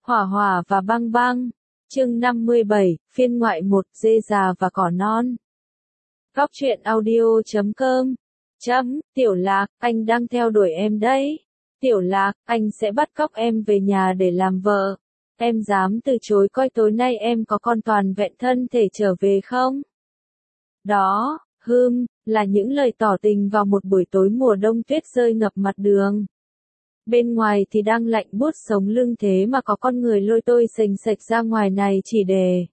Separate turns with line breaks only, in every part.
Hỏa hỏa và băng băng. Chương 57, phiên ngoại 1, dê già và cỏ non. Góc truyện audio.com. Tiểu Lạc, anh đang theo đuổi em đấy. Tiểu Lạc, anh sẽ bắt cóc em về nhà để làm vợ. Em dám từ chối coi tối nay em có còn toàn vẹn thân thể trở về không? Đó, là những lời tỏ tình vào một buổi tối mùa đông tuyết rơi ngập mặt đường. Bên ngoài thì đang lạnh buốt sống lưng, thế mà có con người lôi tôi sềnh sệch ra ngoài này chỉ để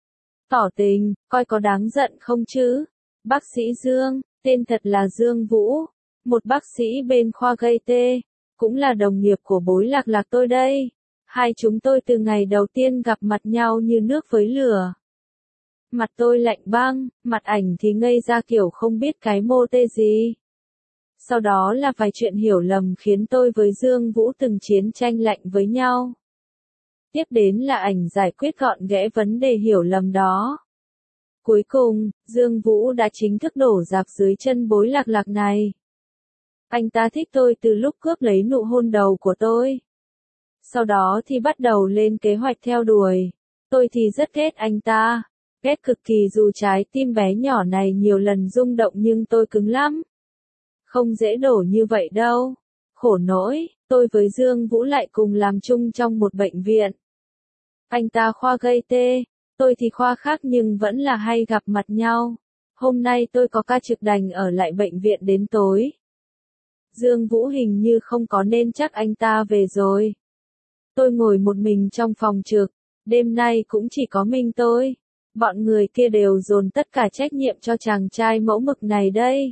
tỏ tình, coi có đáng giận không chứ? Bác sĩ Dương, tên thật là Dương Vũ, một bác sĩ bên khoa gây tê, cũng là đồng nghiệp của bối Lạc Lạc tôi đây. Hai chúng tôi từ ngày đầu tiên gặp mặt nhau như nước với lửa. Mặt tôi lạnh băng, mặt ảnh thì ngây ra kiểu không biết cái mô tê gì. Sau đó là vài chuyện hiểu lầm khiến tôi với Dương Vũ từng chiến tranh lạnh với nhau. Tiếp đến là ảnh giải quyết gọn ghẽ vấn đề hiểu lầm đó. Cuối cùng, Dương Vũ đã chính thức đổ rạp dưới chân bối Lạc Lạc này. Anh ta thích tôi từ lúc cướp lấy nụ hôn đầu của tôi. Sau đó thì bắt đầu lên kế hoạch theo đuổi. Tôi thì rất ghét anh ta. Ghét cực kỳ, dù trái tim bé nhỏ này nhiều lần rung động nhưng tôi cứng lắm. Không dễ đổ như vậy đâu. Khổ nỗi, tôi với Dương Vũ lại cùng làm chung trong một bệnh viện. Anh ta khoa gây tê, tôi thì khoa khác nhưng vẫn là hay gặp mặt nhau. Hôm nay tôi có ca trực đành ở lại bệnh viện đến tối. Dương Vũ hình như không có nên chắc anh ta về rồi. Tôi ngồi một mình trong phòng trực, đêm nay cũng chỉ có mình tôi. Bọn người kia đều dồn tất cả trách nhiệm cho chàng trai mẫu mực này đây.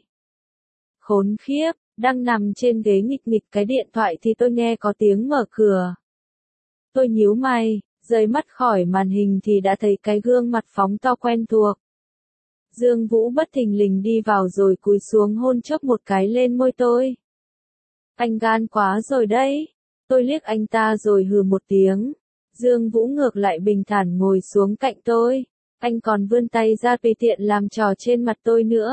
Khốn khiếp, đang nằm trên ghế nghịch nghịch cái điện thoại thì tôi nghe có tiếng mở cửa. Tôi nhíu mày, rời mắt khỏi màn hình thì đã thấy cái gương mặt phóng to quen thuộc. Dương Vũ bất thình lình đi vào rồi cúi xuống hôn chốc một cái lên môi tôi. Anh gan quá rồi đấy. Tôi liếc anh ta rồi hừ một tiếng. Dương Vũ ngược lại bình thản ngồi xuống cạnh tôi. Anh còn vươn tay ra tùy tiện làm trò trên mặt tôi nữa.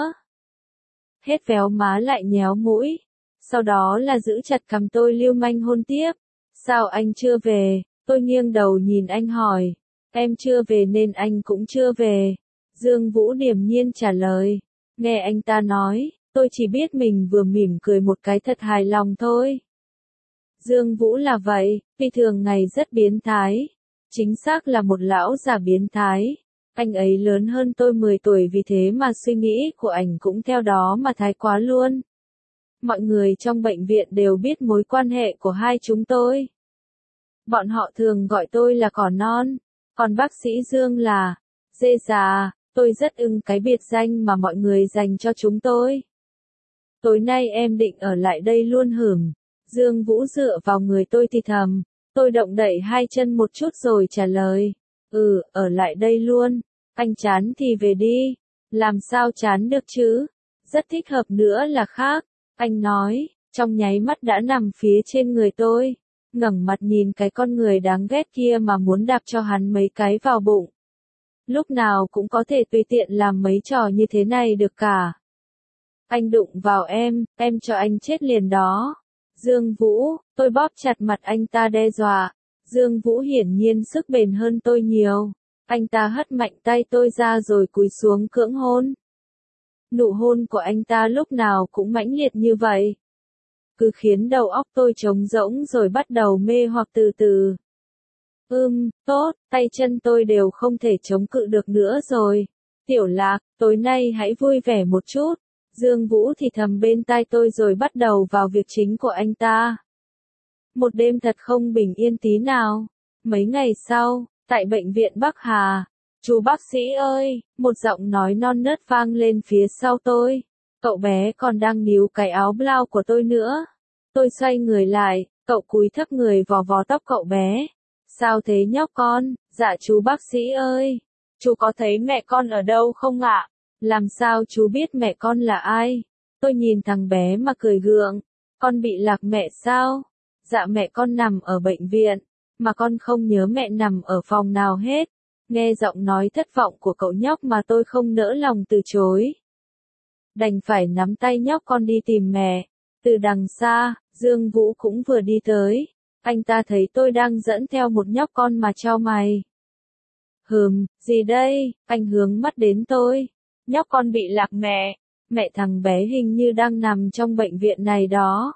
Hết véo má lại nhéo mũi. Sau đó là giữ chặt cằm tôi lưu manh hôn tiếp. Sao anh chưa về? Tôi nghiêng đầu nhìn anh hỏi. Em chưa về nên anh cũng chưa về. Dương Vũ điềm nhiên trả lời. Nghe anh ta nói, tôi chỉ biết mình vừa mỉm cười một cái thật hài lòng thôi. Dương Vũ là vậy, phi thường ngày rất biến thái. Chính xác là một lão già biến thái. Anh ấy lớn hơn tôi 10 tuổi, vì thế mà suy nghĩ của ảnh cũng theo đó mà thái quá luôn. Mọi người trong bệnh viện đều biết mối quan hệ của hai chúng tôi. Bọn họ thường gọi tôi là cỏ non, còn bác sĩ Dương là dê già. Tôi rất ưng cái biệt danh mà mọi người dành cho chúng tôi. Tối nay em định ở lại đây luôn hửm? Dương Vũ dựa vào người tôi thì thầm. Tôi động đậy hai chân một chút rồi trả lời. Ở lại đây luôn. Anh chán thì về đi. Làm sao chán được chứ? Rất thích hợp nữa là khác. Anh nói, trong nháy mắt đã nằm phía trên người tôi. Ngẩng mặt nhìn cái con người đáng ghét kia mà muốn đạp cho hắn mấy cái vào bụng. Lúc nào cũng có thể tùy tiện làm mấy trò như thế này được cả. Anh đụng vào em cho anh chết liền đó. Dương Vũ, tôi bóp chặt mặt anh ta đe dọa. Dương Vũ hiển nhiên sức bền hơn tôi nhiều. Anh ta hất mạnh tay tôi ra rồi cúi xuống cưỡng hôn. Nụ hôn của anh ta lúc nào cũng mãnh liệt như vậy. Cứ khiến đầu óc tôi trống rỗng rồi bắt đầu mê hoặc từ từ. Tốt, tay chân tôi đều không thể chống cự được nữa rồi. Tiểu Lạc, tối nay hãy vui vẻ một chút. Dương Vũ thì thầm bên tai tôi rồi bắt đầu vào việc chính của anh ta. Một đêm thật không bình yên tí nào. Mấy ngày sau, tại bệnh viện Bắc Hà, chú bác sĩ ơi, một giọng nói non nớt vang lên phía sau tôi. Cậu bé còn đang níu cái áo blau của tôi nữa. Tôi xoay người lại, cậu cúi thấp người vò vò tóc cậu bé. Sao thế nhóc con? Dạ chú bác sĩ ơi, chú có thấy mẹ con ở đâu không ạ? Làm sao chú biết mẹ con là ai? Tôi nhìn thằng bé mà cười gượng. Con bị lạc mẹ sao? Dạ mẹ con nằm ở bệnh viện, mà con không nhớ mẹ nằm ở phòng nào hết. Nghe giọng nói thất vọng của cậu nhóc mà tôi không nỡ lòng từ chối. Đành phải nắm tay nhóc con đi tìm mẹ. Từ đằng xa, Dương Vũ cũng vừa đi tới. Anh ta thấy tôi đang dẫn theo một nhóc con mà chau mày. Gì đây? Anh hướng mắt đến tôi. Nhóc con bị lạc mẹ. Mẹ thằng bé hình như đang nằm trong bệnh viện này đó.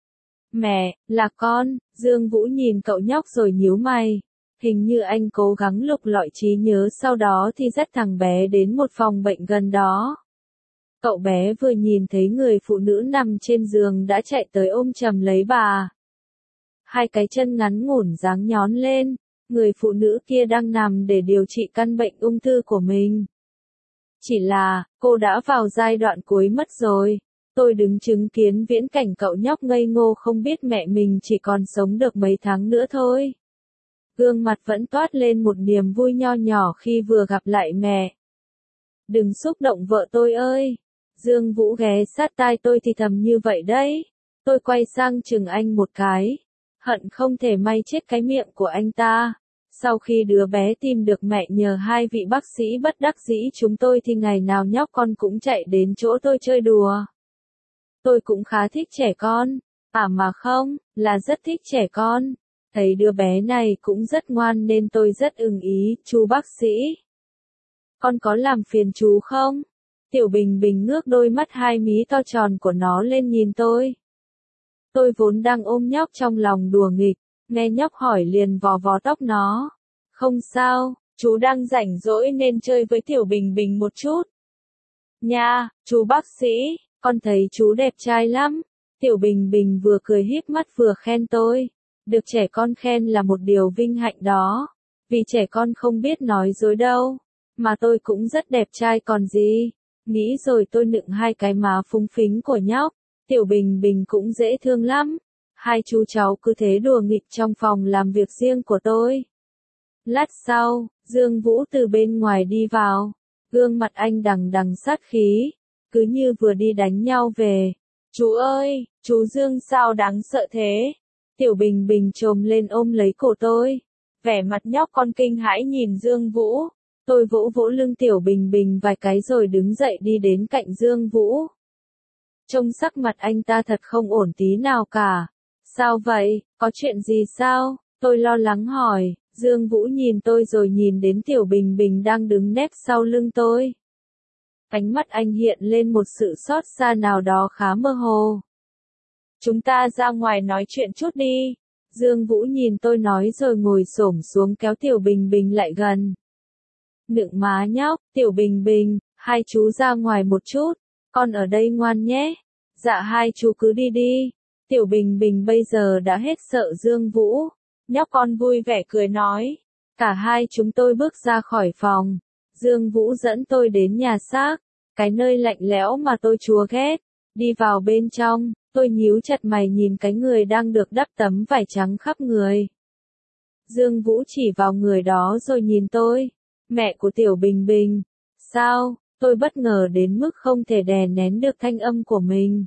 Mẹ, là con. Dương Vũ nhìn cậu nhóc rồi nhíu mày. Hình như anh cố gắng lục lọi trí nhớ, sau đó thì dắt thằng bé đến một phòng bệnh gần đó. Cậu bé vừa nhìn thấy người phụ nữ nằm trên giường đã chạy tới ôm chầm lấy bà. Hai cái chân ngắn ngủn dáng nhón lên, người phụ nữ kia đang nằm để điều trị căn bệnh ung thư của mình. Chỉ là, cô đã vào giai đoạn cuối mất rồi. Tôi đứng chứng kiến viễn cảnh cậu nhóc ngây ngô không biết mẹ mình chỉ còn sống được mấy tháng nữa thôi. Gương mặt vẫn toát lên một niềm vui nho nhỏ khi vừa gặp lại mẹ. Đừng xúc động vợ tôi ơi. Dương Vũ ghé sát tai tôi thì thầm như vậy đấy. Tôi quay sang chừng anh một cái. Hận không thể may chết cái miệng của anh ta. Sau khi đứa bé tìm được mẹ nhờ hai vị bác sĩ bất đắc dĩ chúng tôi thì ngày nào nhóc con cũng chạy đến chỗ tôi chơi đùa. Tôi cũng khá thích trẻ con. Mà không, là rất thích trẻ con. Thấy đứa bé này cũng rất ngoan nên tôi rất ưng ý, chú bác sĩ. Con có làm phiền chú không? Tiểu Bình Bình ngước đôi mắt hai mí to tròn của nó lên nhìn tôi. Tôi vốn đang ôm nhóc trong lòng đùa nghịch, nghe nhóc hỏi liền vò vò tóc nó. Không sao, chú đang rảnh rỗi nên chơi với Tiểu Bình Bình một chút. Nha, chú bác sĩ, con thấy chú đẹp trai lắm. Tiểu Bình Bình vừa cười híp mắt vừa khen tôi. Được trẻ con khen là một điều vinh hạnh đó. Vì trẻ con không biết nói dối đâu. Mà tôi cũng rất đẹp trai còn gì. Nghĩ rồi tôi nựng hai cái má phúng phính của nhóc. Tiểu Bình Bình cũng dễ thương lắm. Hai chú cháu cứ thế đùa nghịch trong phòng làm việc riêng của tôi. Lát sau, Dương Vũ từ bên ngoài đi vào. Gương mặt anh đằng đằng sát khí. Cứ như vừa đi đánh nhau về. Chú ơi, chú Dương sao đáng sợ thế? Tiểu Bình Bình chồm lên ôm lấy cổ tôi. Vẻ mặt nhóc con kinh hãi nhìn Dương Vũ. Tôi vỗ vỗ lưng Tiểu Bình Bình vài cái rồi đứng dậy đi đến cạnh Dương Vũ. Trông sắc mặt anh ta thật không ổn tí nào cả. Sao vậy, có chuyện gì sao? Tôi lo lắng hỏi. Dương Vũ nhìn tôi rồi nhìn đến Tiểu Bình Bình đang đứng nép sau lưng tôi. Ánh mắt anh hiện lên một sự xót xa nào đó khá mơ hồ. Chúng ta ra ngoài nói chuyện chút đi. Dương Vũ nhìn tôi nói rồi ngồi xổm xuống kéo Tiểu Bình Bình lại gần. Nựng má nhóc, Tiểu Bình Bình, hai chú ra ngoài một chút, con ở đây ngoan nhé. Dạ hai chú cứ đi đi. Tiểu Bình Bình bây giờ đã hết sợ Dương Vũ. Nhóc con vui vẻ cười nói. Cả hai chúng tôi bước ra khỏi phòng. Dương Vũ dẫn tôi đến nhà xác, cái nơi lạnh lẽo mà tôi chúa ghét. Đi vào bên trong, tôi nhíu chặt mày nhìn cái người đang được đắp tấm vải trắng khắp người. Dương Vũ chỉ vào người đó rồi nhìn tôi. Mẹ của Tiểu Bình Bình. Sao? Tôi bất ngờ đến mức không thể đè nén được thanh âm của mình.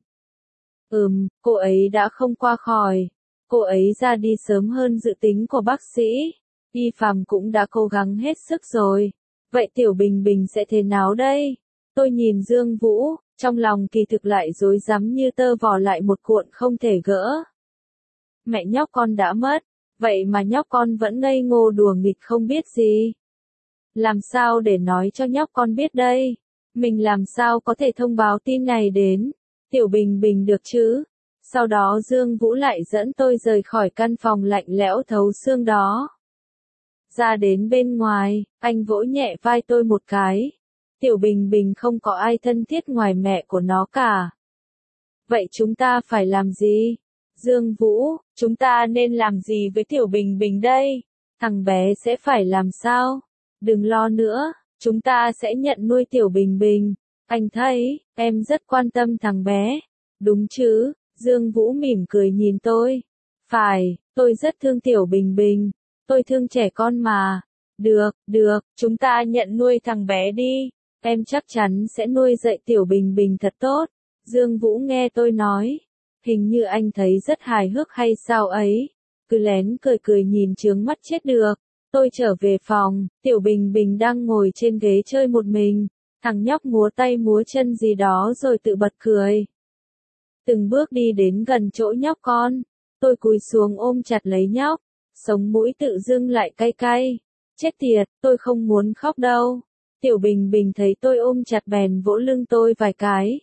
Cô ấy đã không qua khỏi. Cô ấy ra đi sớm hơn dự tính của bác sĩ. Y Phạm cũng đã cố gắng hết sức rồi. Vậy Tiểu Bình Bình sẽ thế nào đây? Tôi nhìn Dương Vũ, trong lòng kỳ thực lại rối rắm như tơ vò lại một cuộn không thể gỡ. Mẹ nhóc con đã mất, vậy mà nhóc con vẫn ngây ngô đùa nghịch không biết gì. Làm sao để nói cho nhóc con biết đây? Mình làm sao có thể thông báo tin này đến Tiểu Bình Bình được chứ? Sau đó Dương Vũ lại dẫn tôi rời khỏi căn phòng lạnh lẽo thấu xương đó. Ra đến bên ngoài, anh vỗ nhẹ vai tôi một cái. Tiểu Bình Bình không có ai thân thiết ngoài mẹ của nó cả. Vậy chúng ta phải làm gì? Dương Vũ, chúng ta nên làm gì với Tiểu Bình Bình đây? Thằng bé sẽ phải làm sao? Đừng lo nữa, chúng ta sẽ nhận nuôi Tiểu Bình Bình. Anh thấy, em rất quan tâm thằng bé. Đúng chứ? Dương Vũ mỉm cười nhìn tôi. Phải, tôi rất thương Tiểu Bình Bình. Tôi thương trẻ con mà. Được, chúng ta nhận nuôi thằng bé đi. Em chắc chắn sẽ nuôi dạy Tiểu Bình Bình thật tốt. Dương Vũ nghe tôi nói. Hình như anh thấy rất hài hước hay sao ấy. Cứ lén cười cười nhìn chướng mắt chết được. Tôi trở về phòng, Tiểu Bình Bình đang ngồi trên ghế chơi một mình. Thằng nhóc múa tay múa chân gì đó rồi tự bật cười. Từng bước đi đến gần chỗ nhóc con. tôi cúi xuống ôm chặt lấy nhóc, sống mũi tự dưng lại cay cay. Chết tiệt, tôi không muốn khóc đâu. Tiểu Bình Bình thấy tôi ôm chặt bèn vỗ lưng tôi vài cái.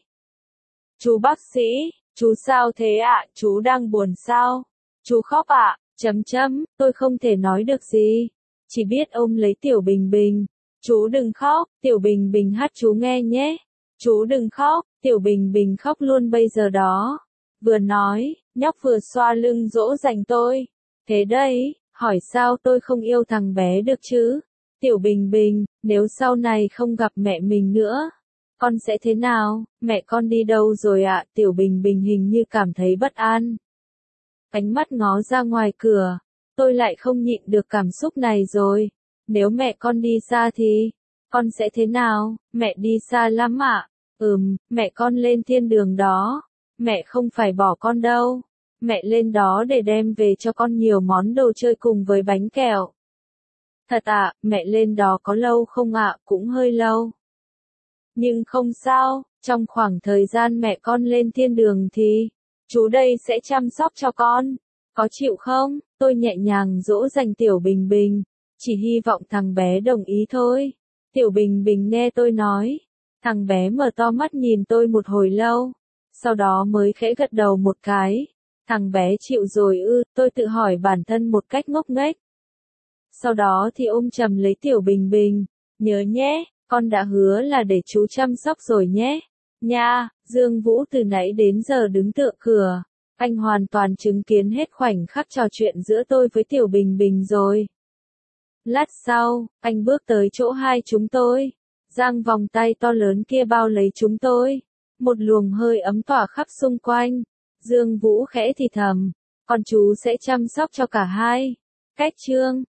Chú bác sĩ, chú sao thế ạ, chú đang buồn sao? Chú khóc ạ, tôi không thể nói được gì. Chỉ biết ôm lấy Tiểu Bình Bình. Chú đừng khóc, Tiểu Bình Bình hát chú nghe nhé. Chú đừng khóc, Tiểu Bình Bình khóc luôn bây giờ đó. Vừa nói, nhóc vừa xoa lưng dỗ dành tôi. Thế đây, hỏi sao tôi không yêu thằng bé được chứ? Tiểu Bình Bình, nếu sau này không gặp mẹ mình nữa, con sẽ thế nào? Mẹ con đi đâu rồi ạ? Tiểu Bình Bình hình như cảm thấy bất an. Ánh mắt ngó ra ngoài cửa, tôi lại không nhịn được cảm xúc này rồi. Nếu mẹ con đi xa thì, con sẽ thế nào? Mẹ đi xa lắm ạ. Mẹ con lên thiên đường đó. Mẹ không phải bỏ con đâu. Mẹ lên đó để đem về cho con nhiều món đồ chơi cùng với bánh kẹo. Thật ạ, mẹ lên đó có lâu không ạ? Cũng hơi lâu. Nhưng không sao, trong khoảng thời gian mẹ con lên thiên đường thì, chú đây sẽ chăm sóc cho con. Có chịu không? Tôi nhẹ nhàng dỗ dành Tiểu Bình Bình, chỉ hy vọng thằng bé đồng ý thôi. Tiểu Bình Bình nghe tôi nói, thằng bé mở to mắt nhìn tôi một hồi lâu, sau đó mới khẽ gật đầu một cái. Thằng bé chịu rồi ư? Tôi tự hỏi bản thân một cách ngốc nghếch. Sau đó thì ôm chầm lấy Tiểu Bình Bình, nhớ nhé, con đã hứa là để chú chăm sóc rồi nhé. Nha, Dương Vũ từ nãy đến giờ đứng tựa cửa, anh hoàn toàn chứng kiến hết khoảnh khắc trò chuyện giữa tôi với Tiểu Bình Bình rồi. Lát sau, anh bước tới chỗ hai chúng tôi, giang vòng tay to lớn kia bao lấy chúng tôi. Một luồng hơi ấm tỏa khắp xung quanh. Dương Vũ khẽ thì thầm, con chú sẽ chăm sóc cho cả hai. Cách chương